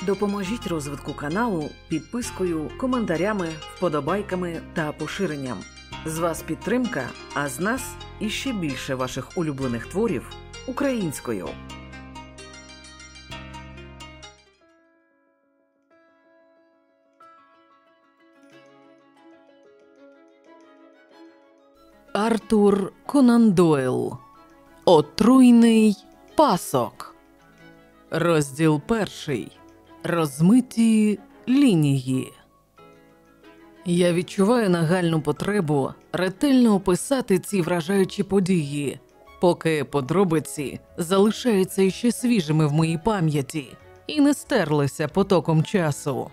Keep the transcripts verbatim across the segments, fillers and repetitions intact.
Допоможіть розвитку каналу підпискою, коментарями, вподобайками та поширенням. З вас підтримка, а з нас іще більше ваших улюблених творів українською. Артур Конан Дойл. Отруйний пасок. Розділ перший. Розмиті лінії. Я відчуваю нагальну потребу ретельно описати ці вражаючі події, поки подробиці залишаються ще свіжими в моїй пам'яті і не стерлися потоком часу.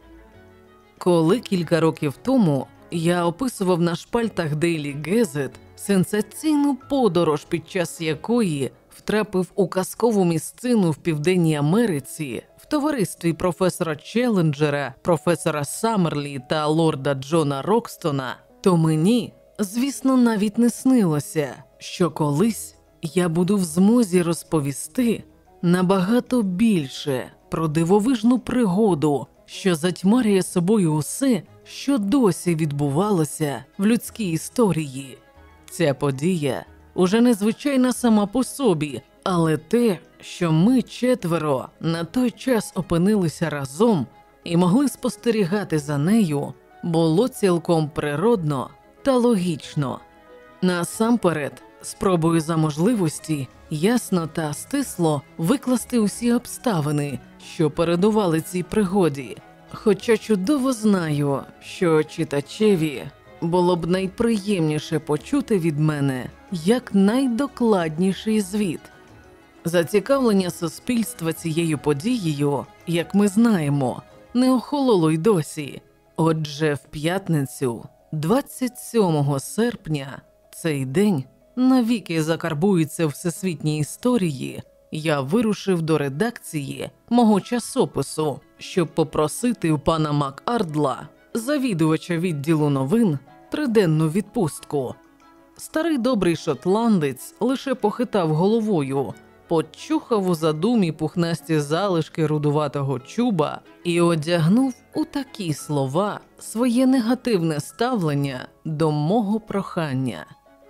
Коли кілька років тому я описував на шпальтах Daily Gazette сенсаційну подорож, під час якої втрапив у казкову місцину в Південній Америці в товаристві професора Челленджера, професора Саммерлі та лорда Джона Рокстона, то мені, звісно, навіть не снилося, що колись я буду в змозі розповісти набагато більше про дивовижну пригоду, що затьмарює собою усе, що досі відбувалося в людській історії. Ця подія уже незвичайна сама по собі, але те, що ми четверо на той час опинилися разом і могли спостерігати за нею, було цілком природно та логічно. Насамперед, спробую за можливості ясно та стисло викласти усі обставини, що передували цій пригоді, хоча чудово знаю, що читачеві було б найприємніше почути від мене як найдокладніший звіт. Зацікавлення суспільства цією подією, як ми знаємо, не охололо й досі. Отже, в п'ятницю, двадцять сьомого серпня, цей день навіки закарбується в всесвітній історії, я вирушив до редакції мого часопису, щоб попросити у пана Макардла, завідувача відділу новин, триденну відпустку. Старий добрий шотландець лише похитав головою, почухав у задумі пухнасті залишки рудуватого чуба і одягнув у такі слова своє негативне ставлення до мого прохання.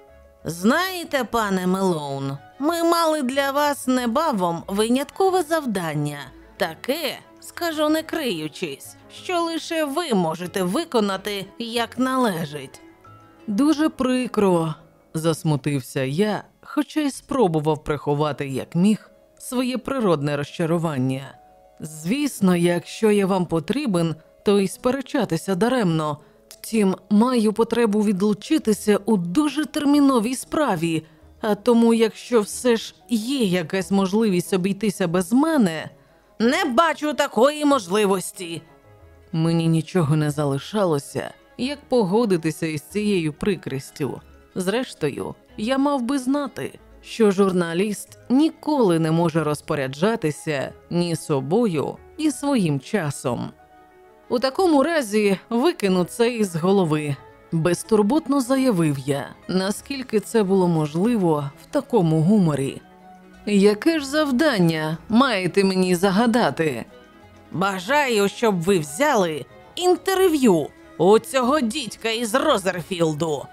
«Знаєте, пане Мелоун, ми мали для вас небавом виняткове завдання. Таке, скажу не криючись, що лише ви можете виконати як належить». «Дуже прикро», – засмутився я, хоча й спробував приховати як міг своє природне розчарування. «Звісно, якщо я вам потрібен, то й сперечатися даремно. Втім, маю потребу відлучитися у дуже терміновій справі, а тому, якщо все ж є якась можливість обійтися без мене...» «Не бачу такої можливості!» Мені нічого не залишалося, як погодитися із цією прикрістю. Зрештою, я мав би знати, що журналіст ніколи не може розпоряджатися ні собою, ні своїм часом. «У такому разі викину це із голови», – безтурботно заявив я, наскільки це було можливо в такому гуморі. «Яке ж завдання маєте мені загадати?» «Бажаю, щоб ви взяли інтерв'ю у цього дідька із Розерфілду».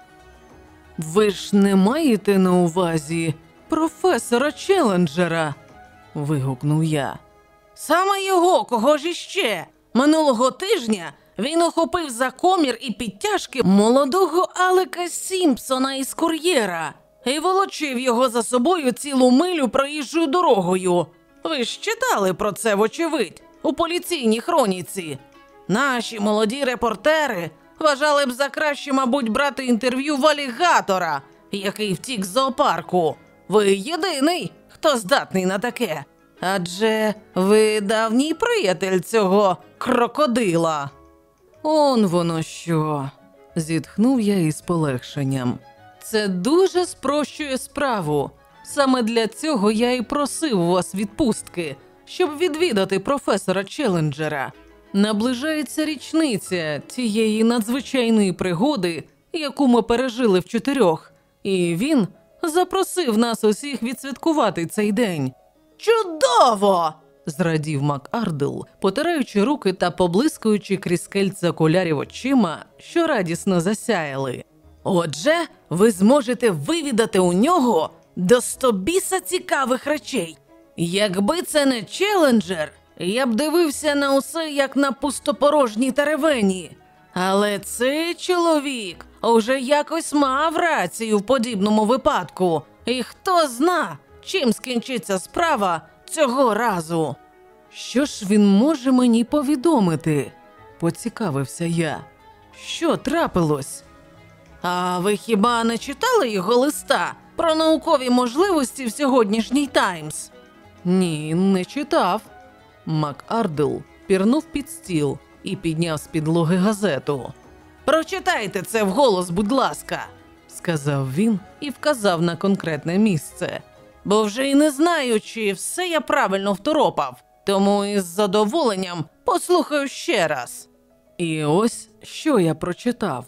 «Ви ж не маєте на увазі професора Челленджера?» – вигукнув я. «Саме його, кого ж іще? Минулого тижня він охопив за комір і підтяжки молодого Алека Сімпсона із кур'єра і волочив його за собою цілу милю проїжджою дорогою. Ви ж читали про це, вочевидь, у поліційній хроніці. Наші молоді репортери вважали б за краще, мабуть, брати інтерв'ю в алігатора, який втік з зоопарку. Ви єдиний, хто здатний на таке. Адже ви давній приятель цього крокодила». «Он воно що!» – зітхнув я із полегшенням. «Це дуже спрощує справу. Саме для цього я і просив у вас відпустки, щоб відвідати професора Челленджера. Наближається річниця тієї надзвичайної пригоди, яку ми пережили в чотирьох, і він запросив нас усіх відсвяткувати цей день». «Чудово!» зрадів МакАрдл, потираючи руки та поблискуючи крізь кельце окулярів очима, що радісно засяяли. Отже, ви зможете вивідати у нього до стобіса цікавих речей. Якби це не челенджер, я б дивився на усе, як на пустопорожній теревені. Але цей чоловік уже якось мав рацію в подібному випадку. І хто зна, чим скінчиться справа цього разу. «Що ж він може мені повідомити?» – поцікавився я. «Що трапилось?» А ви хіба не читали його листа про наукові можливості в сьогоднішній «Таймс»? «Ні, не читав». МакАрдл пірнув під стіл і підняв з підлоги газету. «Прочитайте це вголос, будь ласка», – сказав він і вказав на конкретне місце. «Бо вже й не знаю, чи все я правильно второпав, тому із задоволенням послухаю ще раз». І ось, що я прочитав.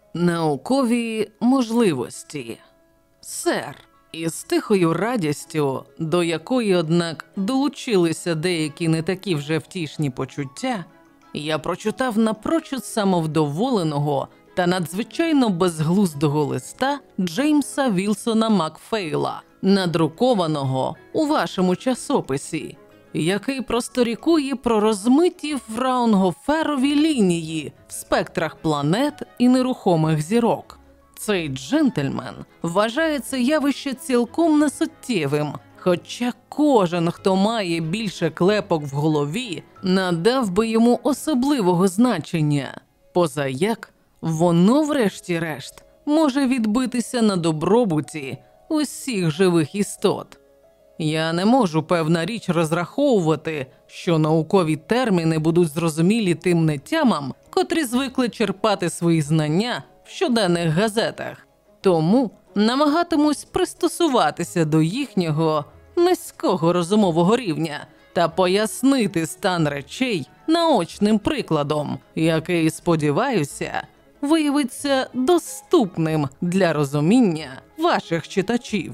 Наукові можливості. Сер, із тихою радістю, до якої, однак, долучилися деякі не такі вже втішні почуття, я прочитав напрочуд самовдоволеного та надзвичайно безглуздого листа Джеймса Вілсона Макфейла, надрукованого у вашому часописі, який просторікує про розмиті фраунгоферові лінії в спектрах планет і нерухомих зірок. Цей джентльмен вважає це явище цілком несуттєвим, хоча кожен, хто має більше клепок в голові, надав би йому особливого значення, позаяк воно врешті-решт може відбитися на добробуті усіх живих істот. Я не можу, певна річ, розраховувати, що наукові терміни будуть зрозумілі тим нетямам, котрі звикли черпати свої знання в щоденних газетах. Тому намагатимусь пристосуватися до їхнього низького розумового рівня та пояснити стан речей наочним прикладом, який, сподіваюся, виявиться доступним для розуміння ваших читачів.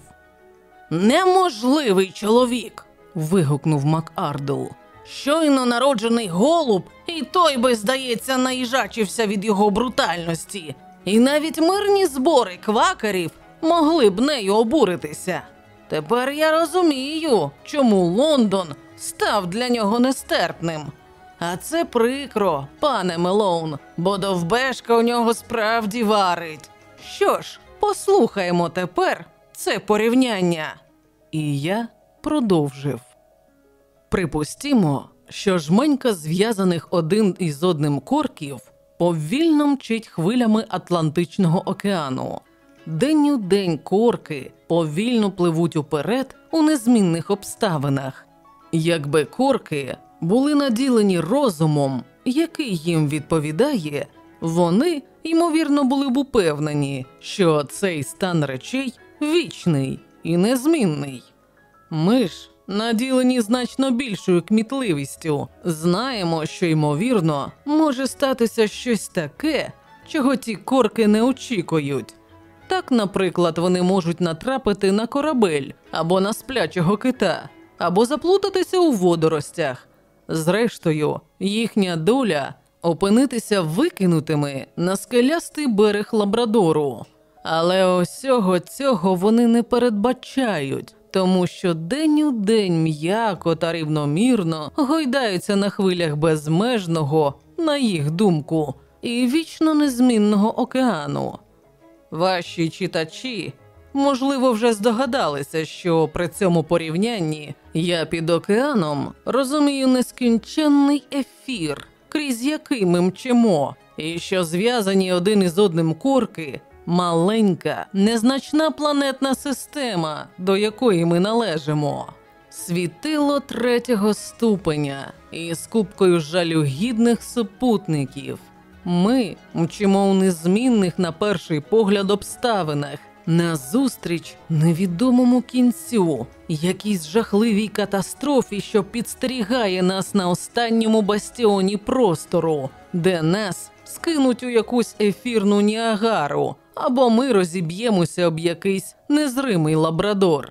«Неможливий чоловік!» – вигукнув МакАрдл. «Щойно народжений голуб, і той би, здається, наїжачився від його брутальності. І навіть мирні збори квакерів могли б нею обуритися. Тепер я розумію, чому Лондон став для нього нестерпним. А це прикро, пане Мелоун, бо довбешка у нього справді варить. Що ж, послухаємо тепер це порівняння». І я продовжив. Припустімо, що жменька зв'язаних один із одним корків повільно мчить хвилями Атлантичного океану. День у день корки повільно пливуть уперед у незмінних обставинах. Якби корки були наділені розумом, який їм відповідає, вони, ймовірно, були б упевнені, що цей стан речей вічний і незмінний. Ми ж, наділені значно більшою кмітливістю, знаємо, що, ймовірно, може статися щось таке, чого ті корки не очікують. Так, наприклад, вони можуть натрапити на корабель або на сплячого кита, або заплутатися у водоростях. Зрештою, їхня доля – опинитися викинутими на скелястий берег Лабрадору. Але усього цього вони не передбачають, тому що день у день м'яко та рівномірно гойдаються на хвилях безмежного, на їх думку, і вічно незмінного океану. Ваші читачі, можливо, вже здогадалися, що при цьому порівнянні я під океаном розумію нескінченний ефір, крізь який ми мчимо, і що зв'язані один із одним корки – маленька, незначна планетна система, до якої ми належимо. Світило третього ступеня із купкою жалюгідних супутників. Ми мчимо у незмінних на перший погляд обставинах, назустріч невідомому кінцю, якійсь жахливій катастрофі, що підстерігає нас на останньому бастіоні простору, де нас скинуть у якусь ефірну Ніагару, або ми розіб'ємося об якийсь незримий Лабрадор.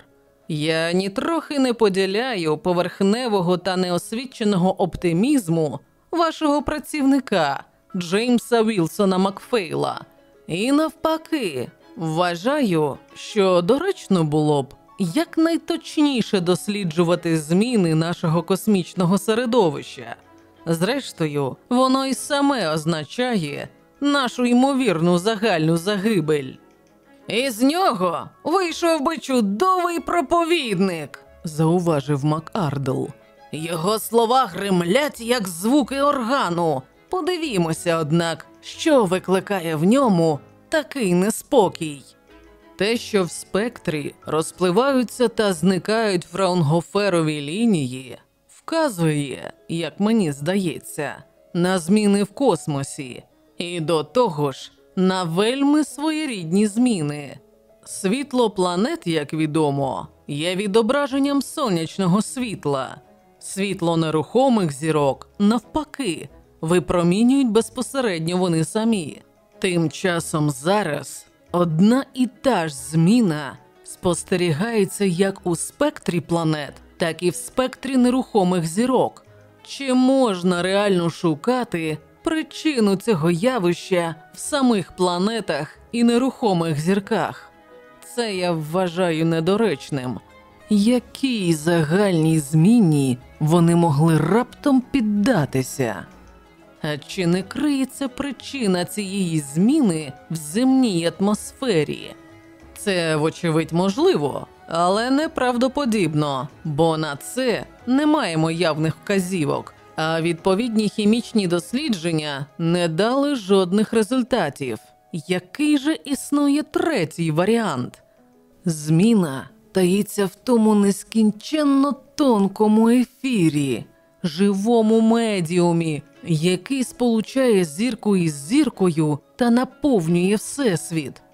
Я нітрохи не поділяю поверхневого та неосвіченого оптимізму вашого працівника Джеймса Вілсона Макфейла. І навпаки, вважаю, що доречно було б якнайточніше досліджувати зміни нашого космічного середовища. Зрештою, воно й саме означає нашу ймовірну загальну загибель. «Із нього вийшов би чудовий проповідник», – зауважив МакАрдл. «Його слова гремлять, як звуки органу. Подивімося, однак, що викликає в ньому такий неспокій». Те, що в спектрі розпливаються та зникають фраунгоферові лінії, вказує, як мені здається, на зміни в космосі. І до того ж, на вельми своєрідні зміни. Світло планет, як відомо, є відображенням сонячного світла. Світло нерухомих зірок, навпаки, випромінюють безпосередньо вони самі. Тим часом зараз одна і та ж зміна спостерігається як у спектрі планет, так і в спектрі нерухомих зірок. Чи можна реально шукати причину цього явища в самих планетах і нерухомих зірках? Це я вважаю недоречним. Якій загальній зміні вони могли раптом піддатися? А чи не криється причина цієї зміни в земній атмосфері? Це, вочевидь, можливо, але неправдоподібно, бо на це не маємо явних вказівок, а відповідні хімічні дослідження не дали жодних результатів. Який же існує третій варіант? Зміна таїться в тому нескінченно тонкому ефірі, живому медіумі, який сполучає зірку із зіркою та наповнює Всесвіт.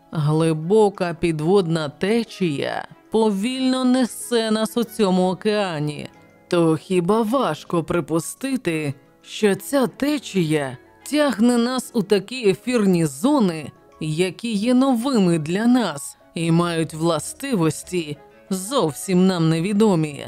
Глибока підводна течія повільно несе нас у цьому океані. То хіба важко припустити, що ця течія тягне нас у такі ефірні зони, які є новими для нас і мають властивості зовсім нам невідомі?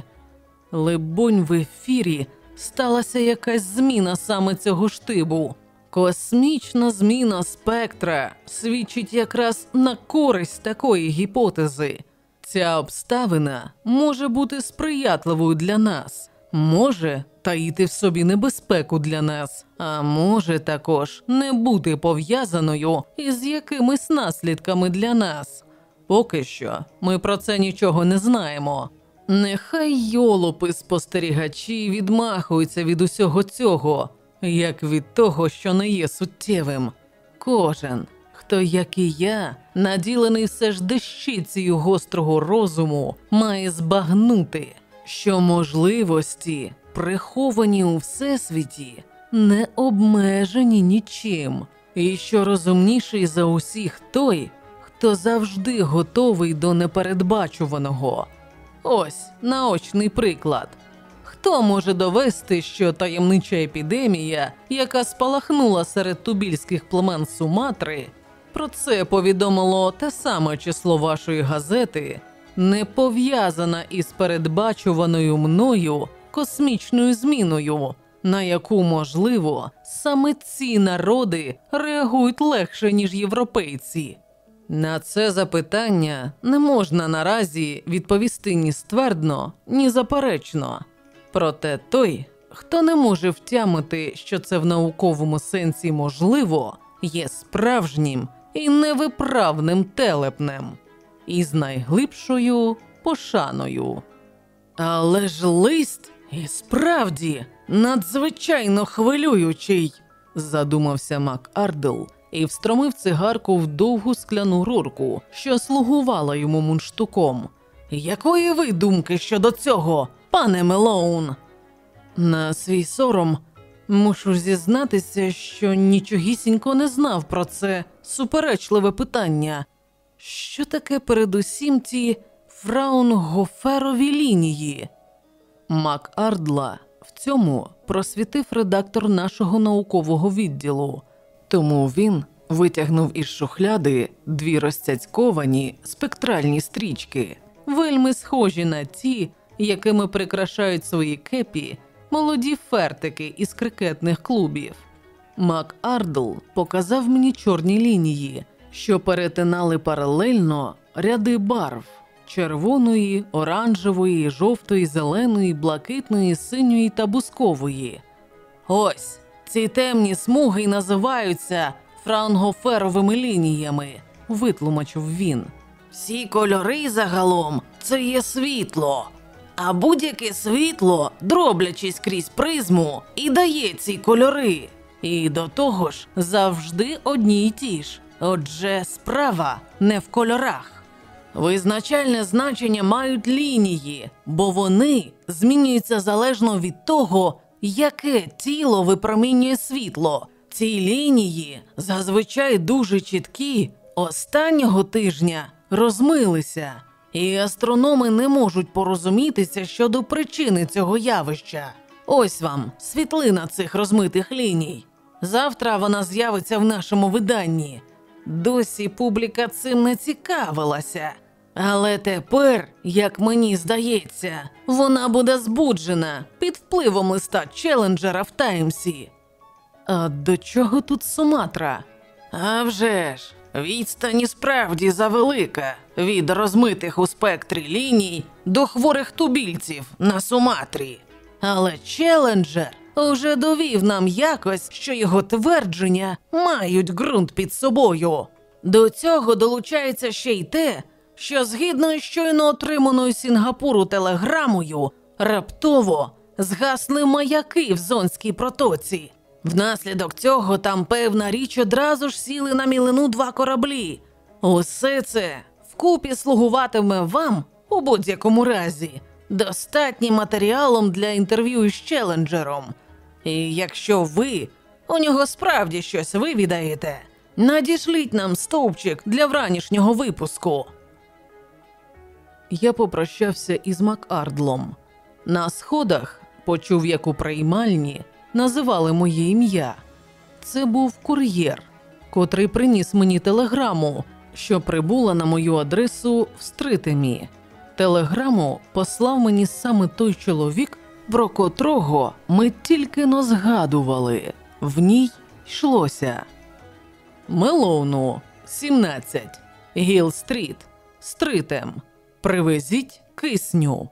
Либонь, в ефірі сталася якась зміна саме цього штибу. Космічна зміна спектра свідчить якраз на користь такої гіпотези. Ця обставина може бути сприятливою для нас, може таїти в собі небезпеку для нас, а може також не бути пов'язаною із якимись наслідками для нас. Поки що ми про це нічого не знаємо. Нехай йолопи-спостерігачі відмахуються від усього цього, як від того, що не є суттєвим. Кожен, хто, як і я, наділений все ж дещицею гострого розуму, має збагнути, що можливості, приховані у Всесвіті, не обмежені нічим, і що розумніший за усіх той, хто завжди готовий до непередбачуваного. Ось наочний приклад. Хто може довести, що таємнича епідемія, яка спалахнула серед тубільських племен Суматри, про це повідомило те саме число вашої газети, не пов'язана із передбачуваною мною космічною зміною, на яку, можливо, саме ці народи реагують легше, ніж європейці? На це запитання не можна наразі відповісти ні ствердно, ні заперечно. Проте той, хто не може втямити, що це в науковому сенсі можливо, є справжнім і невиправним телепнем, із найглибшою пошаною. Але ж лист і справді надзвичайно хвилюючий, задумався МакАрдл і встромив цигарку в довгу скляну рурку, що слугувала йому мундштуком. Якої ви думки щодо цього, пане Мелоун? На свій сором мушу зізнатися, що нічогісінько не знав про це суперечливе питання. Що таке передусім ті фраунгоферові лінії? МакАрдла в цьому просвітив редактор нашого наукового відділу, тому він витягнув із шухляди дві розцяцьковані спектральні стрічки вельми схожі на ті, якими прикрашають свої кепі молоді фертики із крикетних клубів. МакАрдл показав мені чорні лінії, що перетинали паралельно ряди барв – червоної, оранжевої, жовтої, зеленої, блакитної, синьої та бускової. Ось, ці темні смуги й називаються фраунгоферовими лініями, витлумачив він. Всі кольори загалом – це є світло, а будь-яке світло, дроблячись крізь призму, і дає ці кольори. І до того ж завжди одні й ті ж. Отже, справа не в кольорах. Визначальне значення мають лінії, бо вони змінюються залежно від того, яке тіло випромінює світло. Ці лінії, зазвичай дуже чіткі, останнього тижня розмилися, і астрономи не можуть порозумітися щодо причини цього явища. Ось вам світлина цих розмитих ліній. Завтра вона з'явиться в нашому виданні. Досі публіка цим не цікавилася. Але тепер, як мені здається, вона буде збуджена під впливом листа Челленджера в Таймсі. А до чого тут Суматра? А вже ж, відстань справді завелика від розмитих у спектрі ліній до хворих тубільців на Суматрі. Але Челленджер уже довів нам якось, що його твердження мають ґрунт під собою. До цього долучається ще й те, що згідно із щойно отриманою з Сінгапуру телеграмою, раптово згасли маяки в Зонській протоці. Внаслідок цього там, певна річ, одразу ж сіли на мілину два кораблі. Усе це вкупі слугуватиме вам, у будь-якому разі, достатнім матеріалом для інтерв'ю із Челленджером. І якщо ви у нього справді щось вивідаєте, надішліть нам стовпчик для вранішнього випуску. Я попрощався із МакАрдлом. На сходах почув, як у приймальні називали моє ім'я. Це був кур'єр, котрий приніс мені телеграму, що прибула на мою адресу в Стритемі. Телеграму послав мені саме той чоловік, про котрого ми тільки но згадували. В ній йшлося: Мелоуну, сімнадцять, Гіл-стріт, Стритем. Привезіть кисню.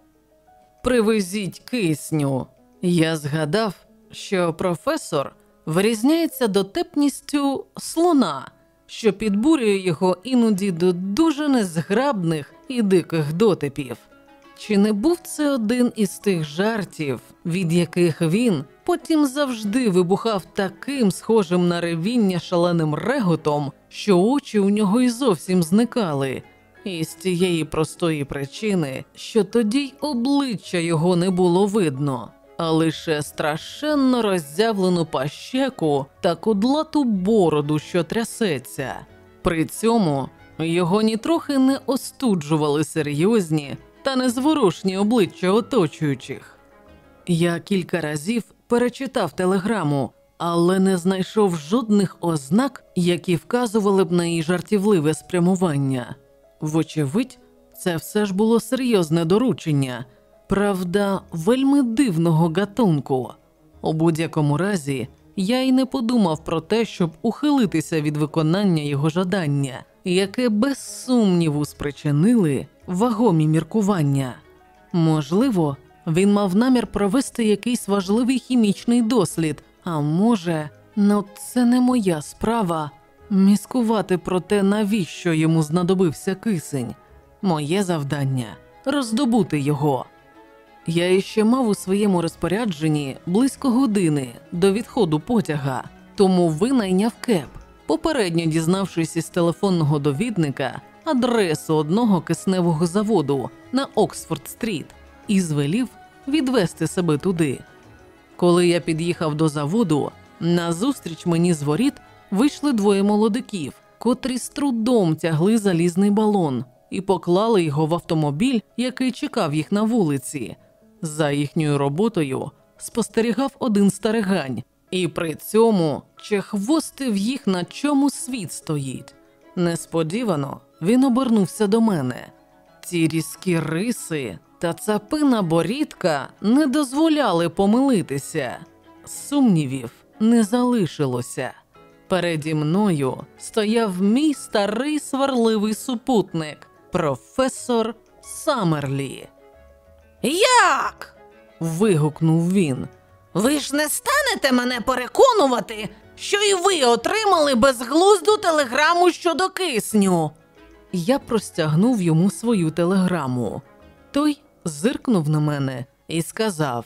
Привезіть кисню. Я згадав, що професор вирізняється дотепністю слона, що підбурює його іноді до дуже незграбних і диких дотипів. Чи не був це один із тих жартів, від яких він потім завжди вибухав таким схожим на ревіння шаленим реготом, що очі у нього й зовсім зникали? І з тієї простої причини, що тоді й обличчя його не було видно, а лише страшенно роззявлену пащеку та кудлату бороду, що трясеться. При цьому його нітрохи не остуджували серйозні та незворушні обличчя оточуючих. Я кілька разів перечитав телеграму, але не знайшов жодних ознак, які вказували б на її жартівливе спрямування. Вочевидь, це все ж було серйозне доручення, правда, вельми дивного гатунку. У будь-якому разі, я й не подумав про те, щоб ухилитися від виконання його жадання, яке без сумніву спричинили вагомі міркування. Можливо, він мав намір провести якийсь важливий хімічний дослід, а може, ну це не моя справа міскувати про те, навіщо йому знадобився кисень. Моє завдання – роздобути його. Я іще мав у своєму розпорядженні близько години до відходу потяга, тому винайняв кеп, попередньо дізнавшись із телефонного довідника адресу одного кисневого заводу на Оксфорд-стріт, і звелів відвести себе туди. Коли я під'їхав до заводу, назустріч мені з воріт вийшли двоє молодиків, котрі з трудом тягли залізний балон і поклали його в автомобіль, який чекав їх на вулиці. За їхньою роботою спостерігав один старигань, і при цьому чехвостив їх, на чому світ стоїть. Несподівано він обернувся до мене. Ті різкі риси та цапина борідка не дозволяли помилитися. Сумнівів не залишилося. Переді мною стояв мій старий сварливий супутник – професор Саммерлі. «Як?» – вигукнув він. «Ви ж не станете мене переконувати, що і ви отримали безглузду телеграму щодо кисню?» Я простягнув йому свою телеграму. Той зиркнув на мене і сказав: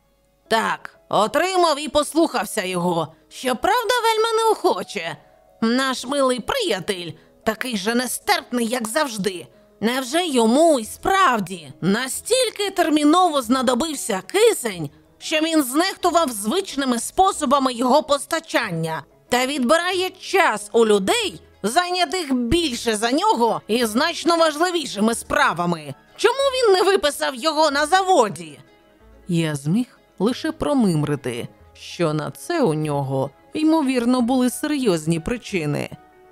«Так, отримав і послухався його, щоправда, вельми неохоче. Наш милий приятель такий же нестерпний, як завжди. Невже йому і справді настільки терміново знадобився кисень, що він знехтував звичними способами його постачання та відбирає час у людей, зайнятих більше за нього і значно важливішими справами? Чому він не виписав його на заводі?» Я зміг лише промимрити, що на це у нього, ймовірно, були серйозні причини.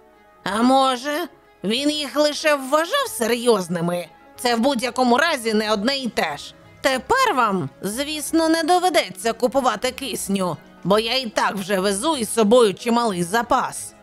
«А може, він їх лише вважав серйозними? Це в будь-якому разі не одне й те ж. Тепер вам, звісно, не доведеться купувати кисню, бо я і так вже везу із собою чималий запас».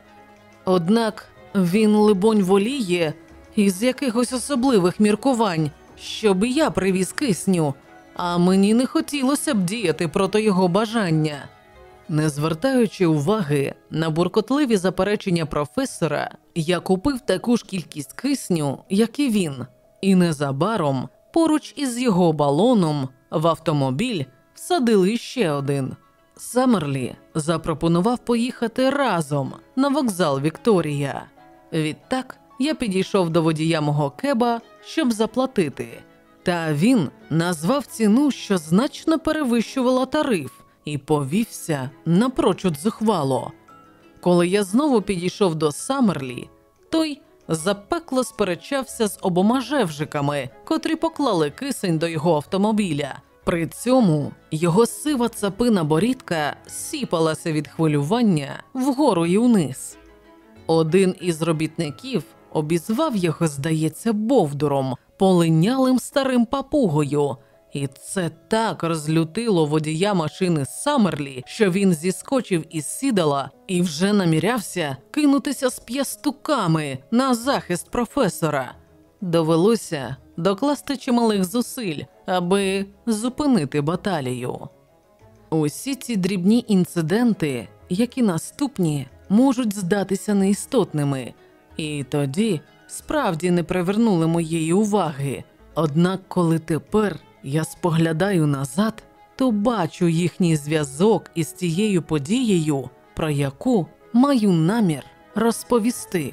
Однак він, либонь, воліє із якихось особливих міркувань, щоб я привіз кисню, а мені не хотілося б діяти проти його бажання. Не звертаючи уваги на буркотливі заперечення професора, я купив таку ж кількість кисню, як і він, і незабаром поруч із його балоном в автомобіль всадили ще один. Саммерлі запропонував поїхати разом на вокзал Вікторія. Відтак я підійшов до водія мого кеба, щоб заплатити. Та він назвав ціну, що значно перевищувала тариф, і повівся напрочуд зухвало. Коли я знову підійшов до Саммерлі, той запекло сперечався з обома жевжиками, котрі поклали кисень до його автомобіля. При цьому його сива цапина борідка сіпалася від хвилювання вгору і вниз. Один із робітників обізвав його, здається, бовдуром, полинялим старим папугою, і це так розлютило водія машини Саммерлі, що він зіскочив із сідала і вже намірявся кинутися з п'ястуками на захист професора. Довелося докласти чималих зусиль, аби зупинити баталію. Усі ці дрібні інциденти, як і наступні, можуть здатися неістотними, і тоді справді не привернули моєї уваги. Однак, коли тепер я споглядаю назад, то бачу їхній зв'язок із тією подією, про яку маю намір розповісти.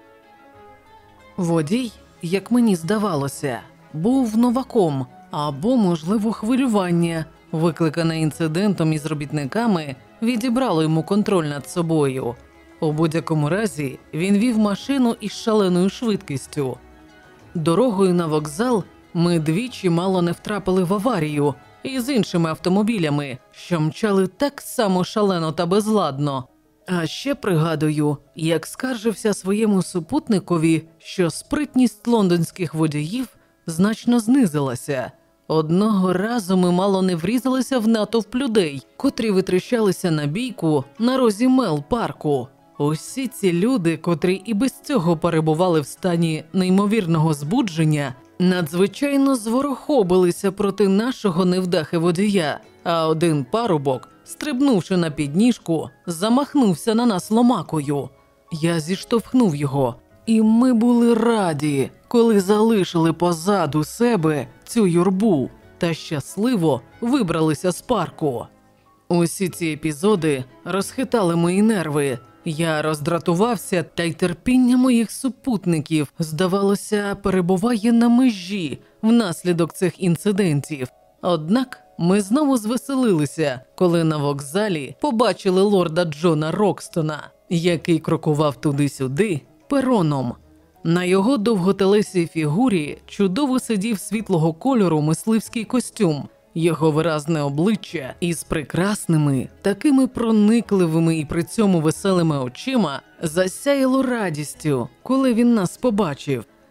Водій, як мені здавалося, був новаком, або, можливо, хвилювання, викликане інцидентом із робітниками, відібрало йому контроль над собою. У будь-якому разі він вів машину із шаленою швидкістю. Дорогою на вокзал ми двічі мало не втрапили в аварію із іншими автомобілями, що мчали так само шалено та безладно. А ще пригадую, як скаржився своєму супутникові, що спритність лондонських водіїв значно знизилася. Одного разу ми мало не врізалися в натовп людей, котрі витріщалися на бійку на розі Мел-парку. Усі ці люди, котрі і без цього перебували в стані неймовірного збудження, надзвичайно зворохобилися проти нашого невдахи водія, а один парубок, стрибнувши на підніжку, замахнувся на нас ломакою. Я зіштовхнув його, і ми були раді, коли залишили позаду себе цю юрбу та щасливо вибралися з парку. Усі ці епізоди розхитали мої нерви. Я роздратувався, та й терпіння моїх супутників, здавалося, перебуває на межі внаслідок цих інцидентів. Однак ми знову звеселилися, коли на вокзалі побачили лорда Джона Рокстона, який крокував туди-сюди пероном. На його довготелесій фігурі чудово сидів світлого кольору мисливський костюм. Його виразне обличчя із прекрасними, такими проникливими і при цьому веселими очима засяяло радістю, коли він нас побачив.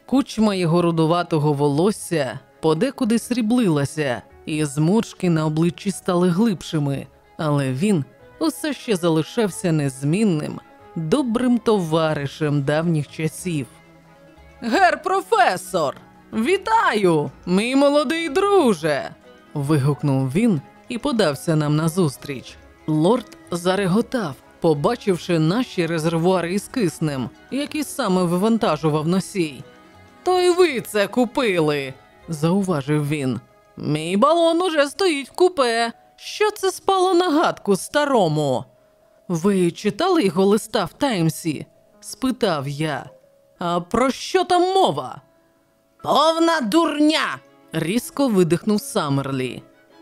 Кучма його рудуватого волосся подекуди сріблилася, і зморшки на обличчі стали глибшими, але він усе ще залишався незмінним, добрим товаришем давніх часів. «Гер професор! Вітаю, мій молодий друже!» – вигукнув він і подався нам назустріч. Лорд зареготав, побачивши наші резервуари із киснем, які саме вивантажував носій. «То й ви це купили!» – зауважив він. «Мій балон уже стоїть в купе. Що це спало на гадку старому?» «Ви читали його листа в Таймсі?» – спитав я. «А про що там мова?» «Повна дурня!» – різко видихнув Саммерлі.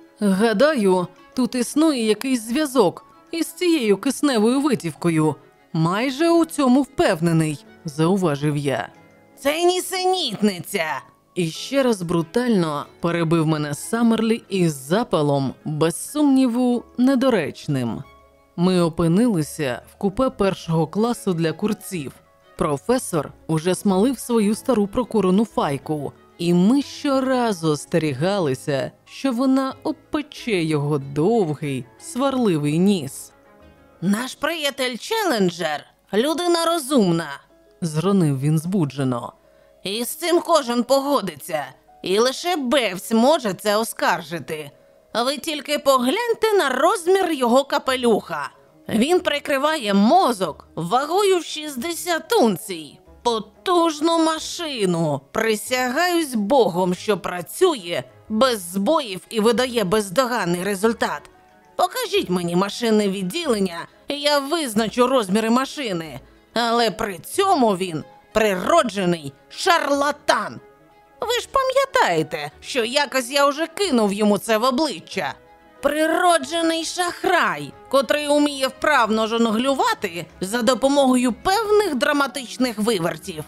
«Гадаю, тут існує якийсь зв'язок із цією кисневою витівкою. Майже у цьому впевнений», – зауважив я. «Це нісенітниця!» І ще раз брутально перебив мене Саммерлі із запалом, без сумніву, недоречним. Ми опинилися в купе першого класу для курців. Професор уже смалив свою стару прокурену файку, і ми щоразу остерігалися, що вона обпече його довгий, сварливий ніс. «Наш приятель Челленджер – людина розумна», – зронив він збуджено. «І з цим кожен погодиться, і лише Бевсь може це оскаржити. Ви тільки погляньте на розмір його капелюха. Він прикриває мозок вагою в шістдесят унцій. Потужну машину, присягаюсь Богом, що працює без збоїв і видає бездоганний результат. Покажіть мені машинне відділення, і я визначу розміри машини. Але при цьому він природжений шарлатан. Ви ж пам'ятаєте, що якось я вже кинув йому це в обличчя. Природжений шахрай, котрий уміє вправно жонглювати за допомогою певних драматичних вивертів.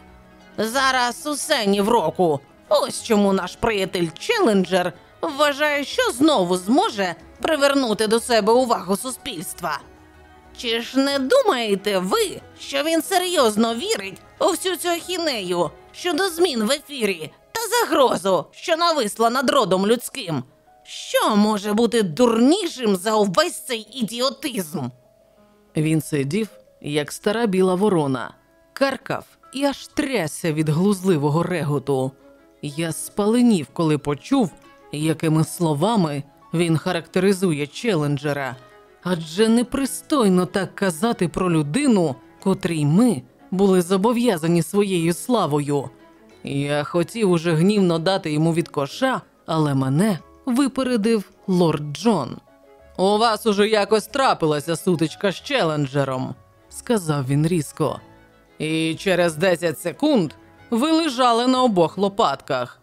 Зараз усе ні в року. Ось чому наш приятель Челленджер вважає, що знову зможе привернути до себе увагу суспільства. Чи ж не думаєте ви, що він серйозно вірить у всю цю ахінею щодо змін в ефірі та загрозу, що нависла над родом людським? Що може бути дурнішим за увесь цей ідіотизм?» Він сидів, як стара біла ворона, каркав і аж трясся від глузливого реготу. Я спаленів, коли почув, якими словами він характеризує Челленджера. Адже непристойно так казати про людину, котрій ми були зобов'язані своєю славою. Я хотів уже гнівно дати йому від коша, але мене випередив лорд Джон. «У вас уже якось трапилася сутичка з Челленджером», – сказав він різко. «І через десять секунд ви лежали на обох лопатках.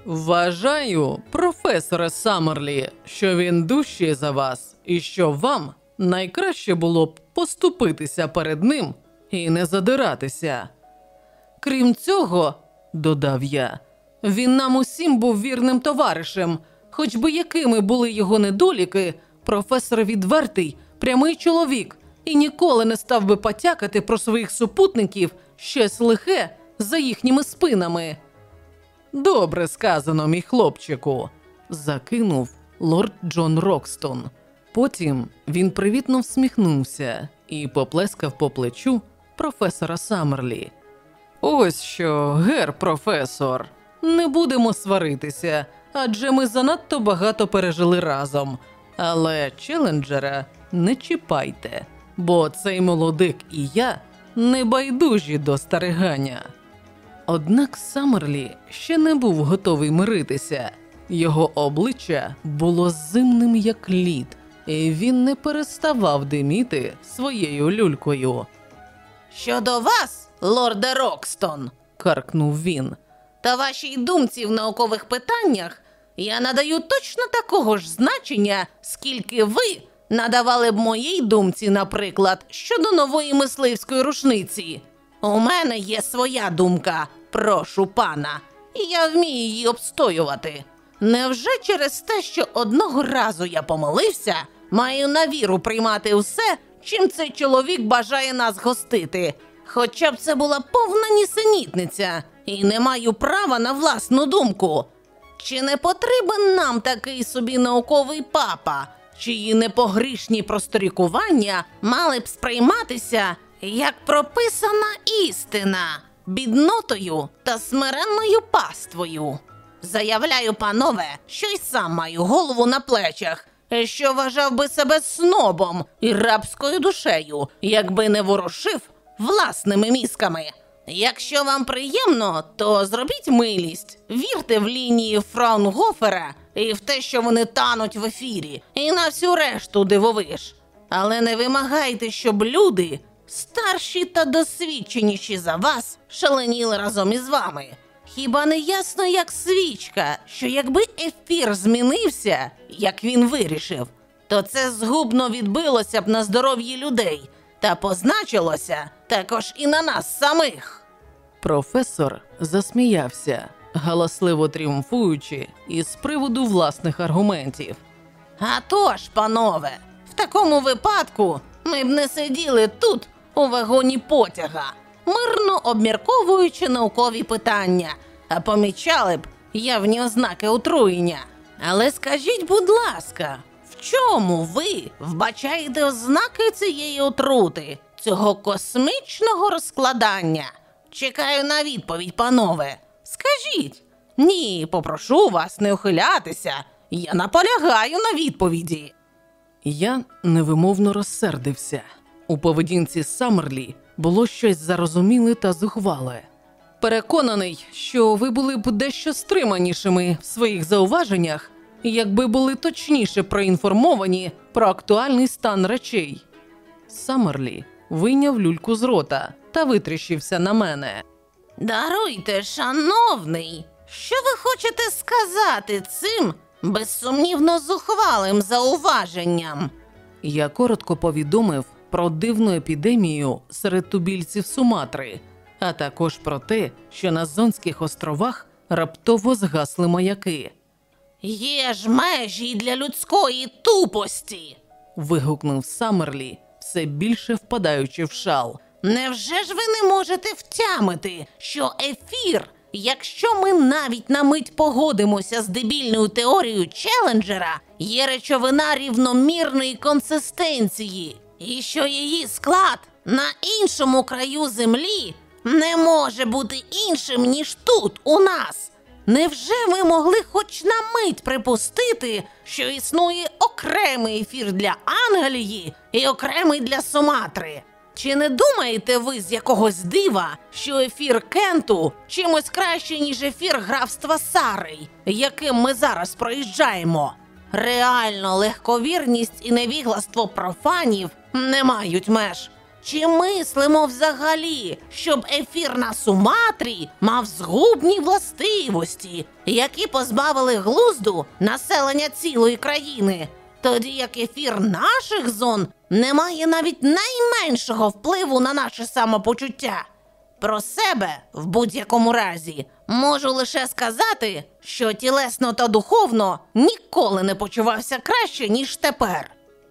Вважаю, професоре Саммерлі, що він дужчий за вас, і що вам найкраще було б поступитися перед ним і не задиратися. Крім цього, – додав я, – він нам усім був вірним товаришем. Хоч би якими були його недоліки, професор відвертий, прямий чоловік і ніколи не став би потякати про своїх супутників щось лихе за їхніми спинами». «Добре сказано, мій хлопчику», – закинув лорд Джон Рокстон. Потім він привітно всміхнувся і поплескав по плечу професора Саммерлі. «Ось що, гер професор, не будемо сваритися, адже ми занадто багато пережили разом. Але Челленджера не чіпайте, бо цей молодик і я не байдужі до старигання». Однак Саммерлі ще не був готовий миритися. Його обличчя було зимним, як лід, і він не переставав диміти своєю люлькою. «Щодо вас, лорде Рокстон», – каркнув він, – «та вашій думці в наукових питаннях я надаю точно такого ж значення, скільки ви надавали б моїй думці, наприклад, щодо нової мисливської рушниці. У мене є своя думка, прошу пана, і я вмію її обстоювати. Невже через те, що одного разу я помилився, маю на віру приймати все, чим цей чоловік бажає нас гостити? Хоча б це була повна нісенітниця, і не маю права на власну думку. Чи не потрібен нам такий собі науковий папа, чиї непогрішні просторікування мали б сприйматися як прописана істина, біднотою та смиренною паствою? Заявляю, панове, що й сам маю голову на плечах, що вважав би себе снобом і рабською душею, якби не ворушив власними мізками. Якщо вам приємно, то зробіть милість, вірте в лінії Фраунгофера і в те, що вони тануть в ефірі, і на всю решту дивовиж. Але не вимагайте, щоб люди, старші та досвідченіші за вас, шаленіли разом із вами. Хіба не ясно, як свічка, що якби ефір змінився, як він вирішив, то це згубно відбилося б на здоров'ї людей та позначилося також і на нас самих. Професор засміявся, галасливо тріумфуючи із приводу власних аргументів. А тож, панове, в такому випадку ми б не сиділи тут, у вагоні потяга, мирно обмірковуючи наукові питання, а помічали б явні ознаки отруєння. Але скажіть, будь ласка, в чому ви вбачаєте ознаки цієї отрути, цього космічного розкладання? Чекаю на відповідь, панове. Скажіть. Ні, попрошу вас не ухилятися. Я наполягаю на відповіді. Я невимовно розсердився. У поведінці Саммерлі було щось зарозуміле та зухвале. Переконаний, що ви були б дещо стриманішими в своїх зауваженнях, якби були точніше проінформовані про актуальний стан речей. Саммерлі вийняв люльку з рота та витріщився на мене. Даруйте, шановний, що ви хочете сказати цим безсумнівно зухвалим зауваженням? Я коротко повідомив про дивну епідемію серед тубільців Суматри, а також про те, що на Зонських островах раптово згасли маяки. «Є ж межі для людської тупості!» – вигукнув Саммерлі, все більше впадаючи в шал. «Невже ж ви не можете втямити, що ефір, якщо ми навіть на мить погодимося з дебільною теорією Челленджера, є речовина рівномірної консистенції, і що її склад на іншому краю землі не може бути іншим, ніж тут, у нас? Невже ви могли хоч на мить припустити, що існує окремий ефір для Англії і окремий для Суматри? Чи не думаєте ви з якогось дива, що ефір Кенту чимось краще, ніж ефір графства Сарей, яким ми зараз проїжджаємо? Реально, легковірність і невігластво профанів не мають меж. Чи мислимо взагалі, щоб ефір на Суматрі мав згубні властивості, які позбавили глузду населення цілої країни, тоді як ефір наших зон не має навіть найменшого впливу на наше самопочуття? Про себе, в будь-якому разі, можу лише сказати, що тілесно та духовно ніколи не почувався краще, ніж тепер.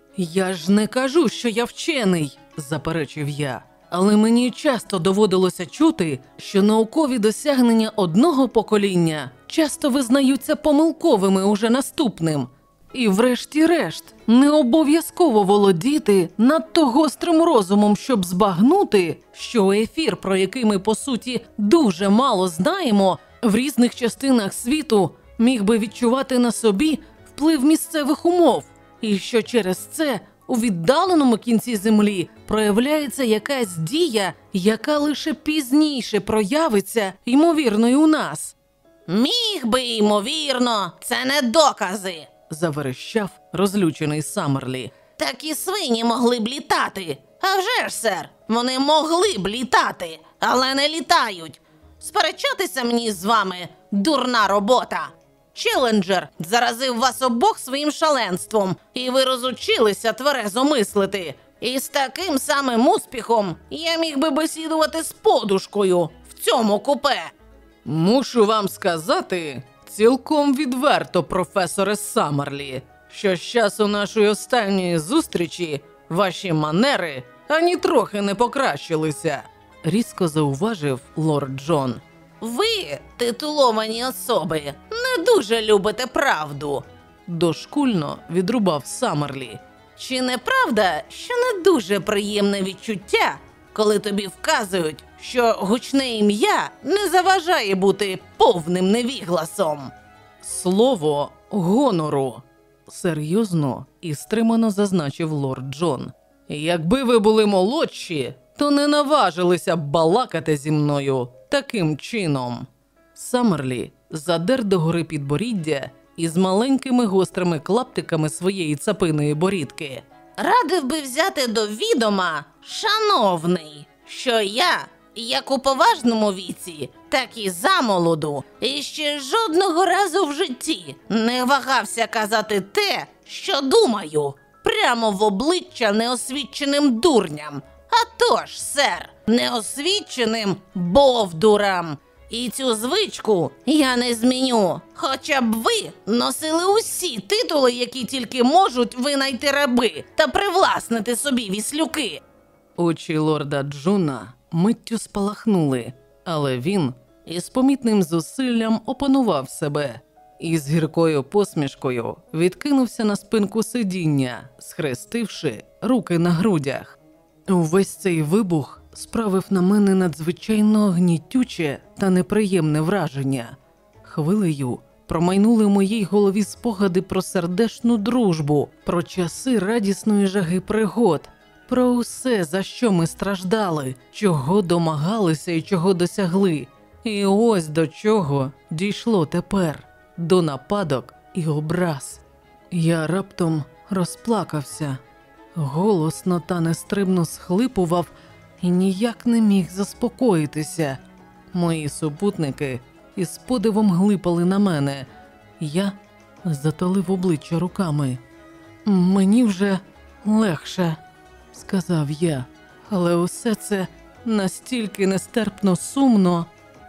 «Я ж не кажу, що я вчений», – заперечив я. «Але мені часто доводилося чути, що наукові досягнення одного покоління часто визнаються помилковими уже наступним. І врешті-решт, не обов'язково володіти надто гострим розумом, щоб збагнути, що ефір, про який ми, по суті, дуже мало знаємо, в різних частинах світу міг би відчувати на собі вплив місцевих умов, і що через це у віддаленому кінці землі проявляється якась дія, яка лише пізніше проявиться, ймовірною у нас». «Міг би, ймовірно, це не докази», – заверещав розлючений Саммерлі. «Такі свині могли б літати. А вже ж, сер, вони могли б літати, але не літають. Сперечатися мені з вами – дурна робота. Челленджер заразив вас обох своїм шаленством, і ви розучилися тверезо мислити. І з таким самим успіхом я міг би бесідувати з подушкою в цьому купе». «Мушу вам сказати, цілком відверто, професоре Саммерлі, що з часу нашої останньої зустрічі ваші манери ані трохи не покращилися», – різко зауважив лорд Джон. Ви, титуловані особи, не дуже любите правду. Дошкульно відрубав Саммерлі. Чи не правда, що не дуже приємне відчуття, коли тобі вказують, що гучне ім'я не заважає бути повним невігласом? Слово гонору, серйозно і стримано зазначив лорд Джон. Якби ви були молодші, то не наважилися б балакати зі мною таким чином. Саммерлі задер догори підборіддя із маленькими гострими клаптиками своєї цапиної борідки. Радив би взяти до відома, шановний, що я, як у поважному віці, так і замолоду, і ще жодного разу в житті не вагався казати те, що думаю, прямо в обличчя неосвіченим дурням. А тож, сер, неосвіченим бовдурам. І цю звичку я не зміню, хоча б ви носили усі титули, які тільки можуть винайти раби та привласнити собі віслюки. Очі лорда Джона миттю спалахнули, але він із помітним зусиллям опанував себе і з гіркою посмішкою відкинувся на спинку сидіння, схрестивши руки на грудях. Увесь цей вибух справив на мене надзвичайно гнітюче та неприємне враження. Хвилею промайнули в моїй голові спогади про сердечну дружбу, про часи радісної жаги пригод, про усе, за що ми страждали, чого домагалися і чого досягли. І ось до чого дійшло тепер – до нападок і образ. Я раптом розплакався, голосно та нестримно схлипував і ніяк не міг заспокоїтися. Мої супутники із подивом глипали на мене. Я затулив обличчя руками. «Мені вже легше», – сказав я, але усе це настільки нестерпно сумно.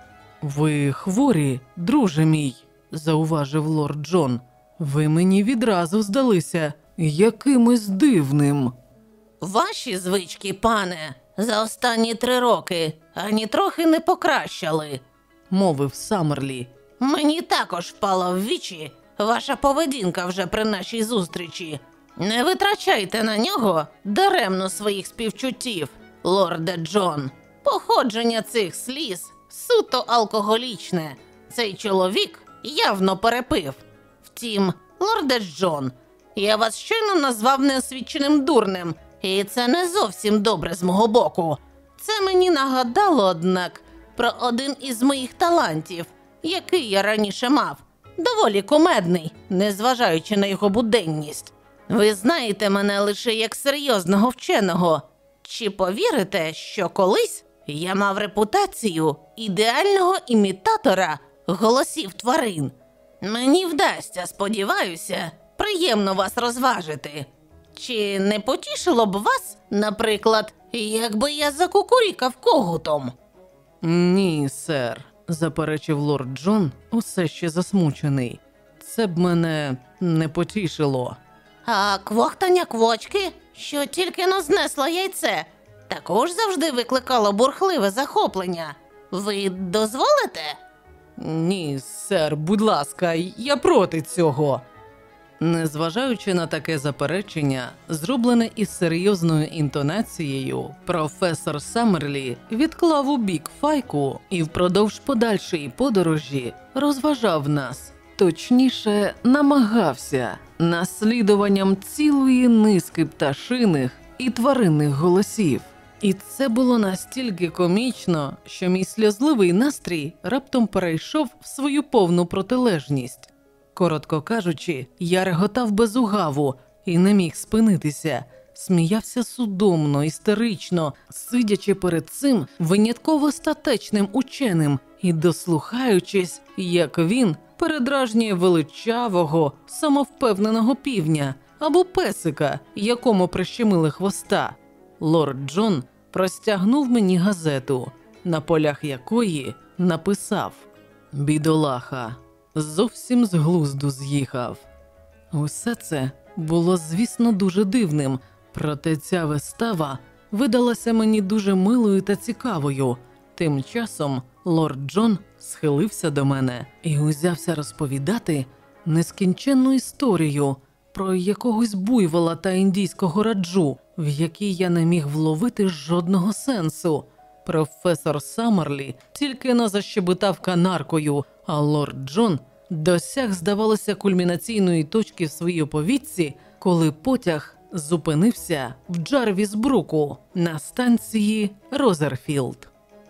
«Ви хворі, друже мій», – зауважив лорд Джон. «Ви мені відразу здалися якимось дивним». Ваші звички, пане, за останні три роки ані трохи не покращали, мовив Саммерлі. Мені також впала в вічі ваша поведінка вже при нашій зустрічі. Не витрачайте на нього даремно своїх співчуттів, лорде Джон. Походження цих сліз суто алкоголічне. Цей чоловік явно перепив. Втім, лорде Джон, я вас щойно назвав неосвіченим дурнем, і це не зовсім добре з мого боку. Це мені нагадало, однак, про один із моїх талантів, який я раніше мав. Доволі кумедний, незважаючи на його буденність. Ви знаєте мене лише як серйозного вченого. Чи повірите, що колись я мав репутацію ідеального імітатора голосів тварин? Мені вдасться, сподіваюся, приємно вас розважити. Чи не потішило б вас, наприклад, якби я закукурікав когутом? «Ні, сер», – заперечив лорд Джон, усе ще засмучений. «Це б мене не потішило». А квохтання квочки, що тільки но знесла яйце, також завжди викликало бурхливе захоплення. Ви дозволите? «Ні, сер, будь ласка, я проти цього». Незважаючи на таке заперечення, зроблене із серйозною інтонацією, професор Саммерлі відклав у бік файку і впродовж подальшої подорожі розважав нас, точніше намагався, наслідуванням цілої низки пташиних і тваринних голосів. І це було настільки комічно, що мій сльозливий настрій раптом перейшов в свою повну протилежність. Коротко кажучи, я реготав без угаву і не міг спинитися, сміявся судомно, істерично, сидячи перед цим винятково статечним ученим і дослухаючись, як він передражнює величавого, самовпевненого півня або песика, якому прищемили хвоста. Лорд Джон простягнув мені газету, на полях якої написав: «Бідолаха, зовсім з глузду з'їхав». Усе це було, звісно, дуже дивним, проте ця вистава видалася мені дуже милою та цікавою. Тим часом Лорд Джон схилився до мене і узявся розповідати нескінченну історію про якогось буйвола та індійського раджу, в якій я не міг вловити жодного сенсу. Професор Саммерлі тільки но защебетав канаркою, а лорд Джон досяг, здавалося, кульмінаційної точки в своїй оповідці, коли потяг зупинився в Джарвісбруку на станції Розерфілд.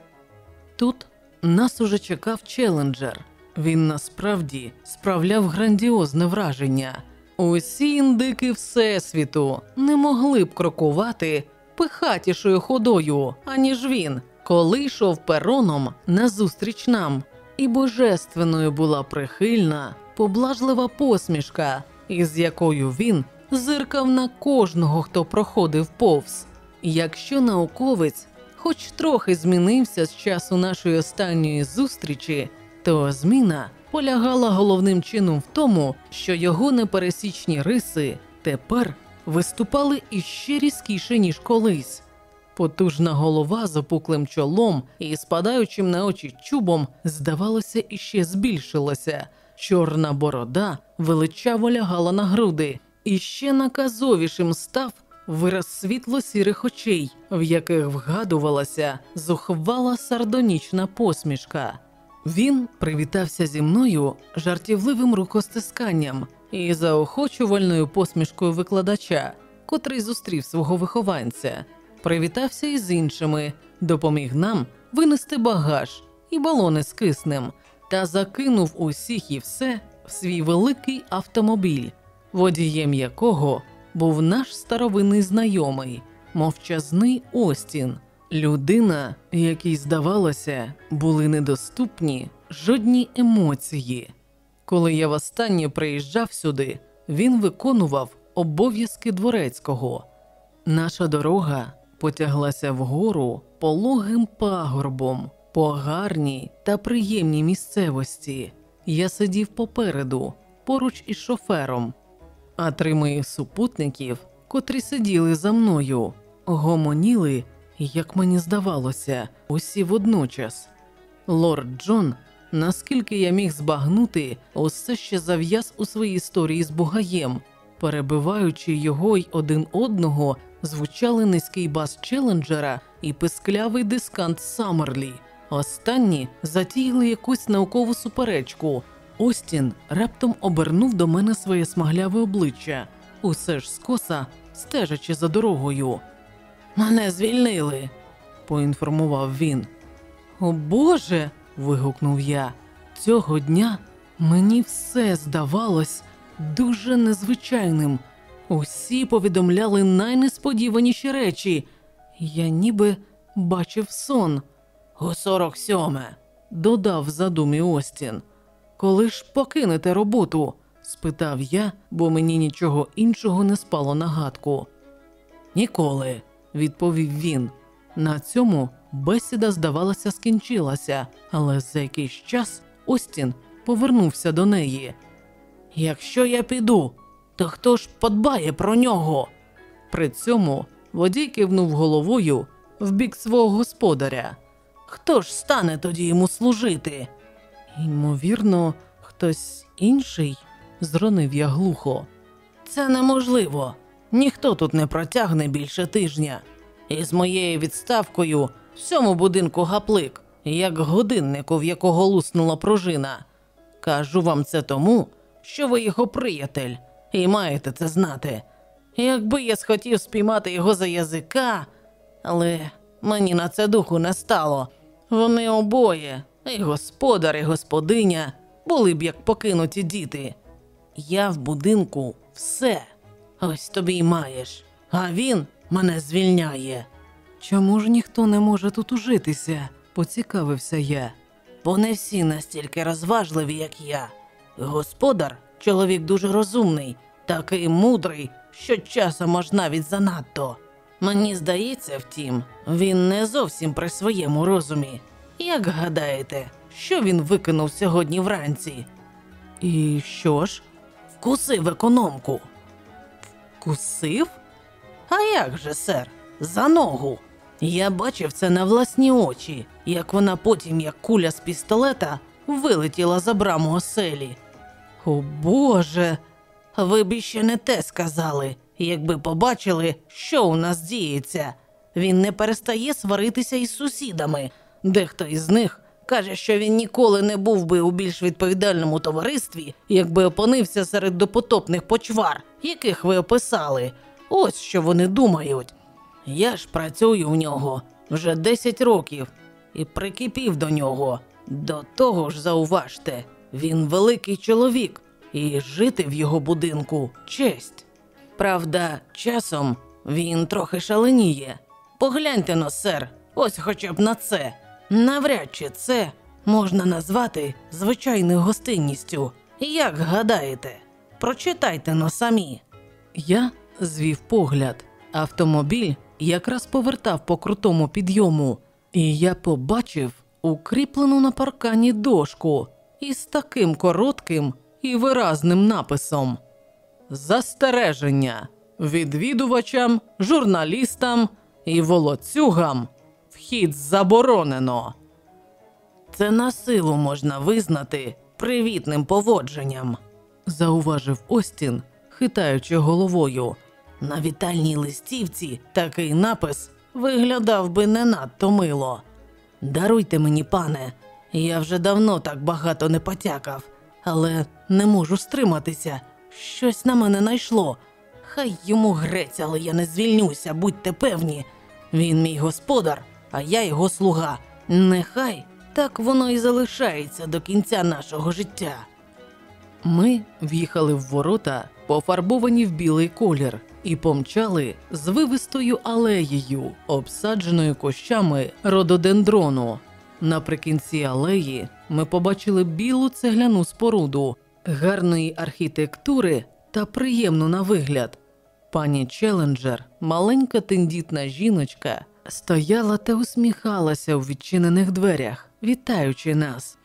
Тут нас уже чекав Челенджер. Він насправді справляв грандіозне враження. Усі індики Всесвіту не могли б крокувати пихатішою ходою, аніж він, коли йшов пероном назустріч нам. І божественною була прихильна, поблажлива посмішка, із якою він зиркав на кожного, хто проходив повз. Якщо науковець хоч трохи змінився з часу нашої останньої зустрічі, то зміна полягала головним чином в тому, що його непересічні риси тепер виступали іще різкіше, ніж колись. Потужна голова з опуклим чолом і спадаючим на очі чубом, здавалося, іще збільшилася. Чорна борода величаво лягала на груди. І ще наказовішим став вираз світло-сірих очей, в яких вгадувалася зухвала сардонічна посмішка. Він привітався зі мною жартівливим рукостисканням і заохочувальною посмішкою викладача, котрий зустрів свого вихованця. Привітався і з іншими, допоміг нам винести багаж і балони з киснем та закинув усіх і все в свій великий автомобіль, водієм якого був наш старовинний знайомий, мовчазний Остін, людина, якій, здавалося, були недоступні жодні емоції. Коли я востаннє приїжджав сюди, він виконував обов'язки дворецького. Наша дорога потяглася вгору пологим пагорбом, по гарній та приємній місцевості. Я сидів попереду, поруч із шофером, а три моїх супутників, котрі сиділи за мною, гомоніли, як мені здавалося, усі водночас. Лорд Джон, наскільки я міг збагнути, усе ще зав'яз у своїй історії з бугаєм. Перебиваючи його й один одного, звучали низький бас Челенджера і писклявий дискант Саммерлі. Останні затіяли якусь наукову суперечку. Остін раптом обернув до мене своє смагляве обличчя, усе ж скоса стежачи за дорогою. «Мене звільнили», – поінформував він. «О Боже!» – вигукнув я. Цього дня мені все здавалось дуже незвичайним. Усі повідомляли найнесподіваніші речі. Я ніби бачив сон. «У сорок сьоме», – додав в задумі Остін. «Коли ж покинете роботу?» – спитав я, бо мені нічого іншого не спало на гадку. «Ніколи», – відповів він. На цьому бесіда, здавалося, скінчилася, але за якийсь час Остін повернувся до неї. «Якщо я піду, то хто ж подбає про нього?» При цьому водій кивнув головою в бік свого господаря. «Хто ж стане тоді йому служити?» «Ймовірно, хтось інший», – зронив я глухо. «Це неможливо. Ніхто тут не протягне більше тижня. І з моєю відставкою в цьому будинку гаплик, як годиннику, в якого луснула пружина. Кажу вам це тому, що ви його приятель, і маєте це знати. Якби я схотів спіймати його за язика, але мені на це духу не стало. Вони обоє, і господар, і господиня, були б як покинуті діти. Я в будинку все. Ось тобі й маєш. А він мене звільняє». «Чому ж ніхто не може тут ужитися?» – поцікавився я. «Бо не всі настільки розважливі, як я. Господар – чоловік дуже розумний, такий мудрий, що часом аж навіть занадто. Мені здається, втім, він не зовсім при своєму розумі. Як гадаєте, що він викинув сьогодні вранці?» «І що ж?» «Вкусив економку». «Вкусив?» «А як же, сер, за ногу. Я бачив це на власні очі, як вона потім, як куля з пістолета, вилетіла за браму оселі. О Боже! Ви б іще не те сказали, якби побачили, що у нас діється. Він не перестає сваритися із сусідами. Дехто із них каже, що він ніколи не був би у більш відповідальному товаристві, якби опинився серед допотопних почвар, яких ви описали. Ось що вони думають. Я ж працюю у нього вже десять років і прикипів до нього. До того ж, зауважте, він великий чоловік, і жити в його будинку – честь. Правда, часом він трохи шаленіє. Погляньте-но, сер, ось хоча б на це. Навряд чи це можна назвати звичайною гостинністю. Як гадаєте? Прочитайте-но самі. Я звів погляд. Автомобіль якраз повертав по крутому підйому, і я побачив укріплену на паркані дошку із таким коротким і виразним написом: «Застереження відвідувачам, журналістам і волоцюгам вхід заборонено». Це на силу можна визнати привітним поводженням, зауважив Остін, хитаючи головою. На вітальній листівці такий напис виглядав би не надто мило. Даруйте мені, пане, я вже давно так багато не потякав, але не можу стриматися. Щось на мене найшло. Хай йому грець, але я не звільнюся, будьте певні. Він мій господар, а я його слуга. Нехай так воно і залишається до кінця нашого життя. Ми в'їхали в ворота, пофарбовані в білий колір, і помчали звивистою алеєю, обсадженою кущами рододендрону. Наприкінці алеї ми побачили білу цегляну споруду, гарної архітектури та приємну на вигляд. Пані Челленджер, маленька тендітна жіночка, стояла та усміхалася у відчинених дверях, вітаючи нас.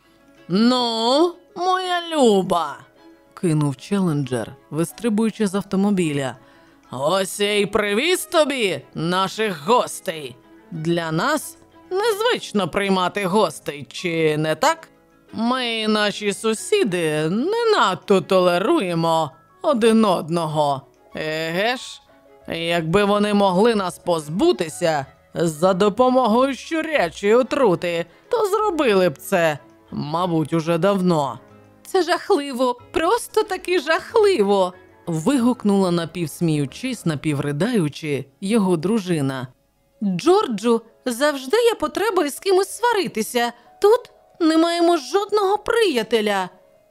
«Ну, моя люба!» – кинув Челленджер, вистрибуючи з автомобіля. «Ось я й привіз тобі наших гостей. Для нас незвично приймати гостей, чи не так? Ми і наші сусіди не надто толеруємо один одного. Еге ж, якби вони могли нас позбутися за допомогою щурячої отрути, то зробили б це, мабуть, уже давно». «Це жахливо, просто таки жахливо!» – вигукнула, напівсміючись, напівридаючи, його дружина. «Джорджу, завжди є потреба з кимось сваритися. Тут не маємо жодного приятеля».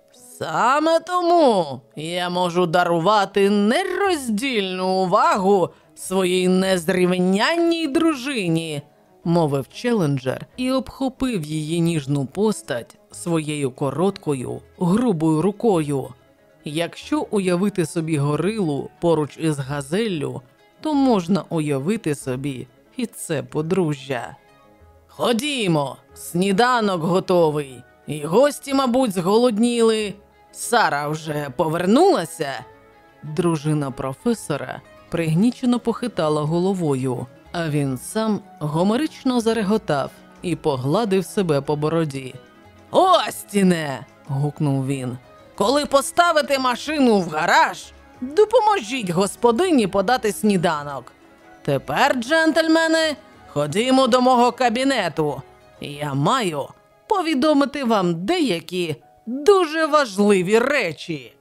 «Саме тому я можу дарувати нероздільну увагу своїй незрівнянній дружині», – мовив Челленджер і обхопив її ніжну постать своєю короткою, грубою рукою. Якщо уявити собі горилу поруч із газеллю, то можна уявити собі і це подружжя. «Ходімо, сніданок готовий, і гості, мабуть, зголодніли. Сара вже повернулася?» Дружина професора пригнічено похитала головою, а він сам гомерично зареготав і погладив себе по бороді. «Остіне!» – гукнув він. «Коли поставите машину в гараж, допоможіть господині подати сніданок. Тепер, джентльмени, ходімо до мого кабінету. Я маю повідомити вам деякі дуже важливі речі».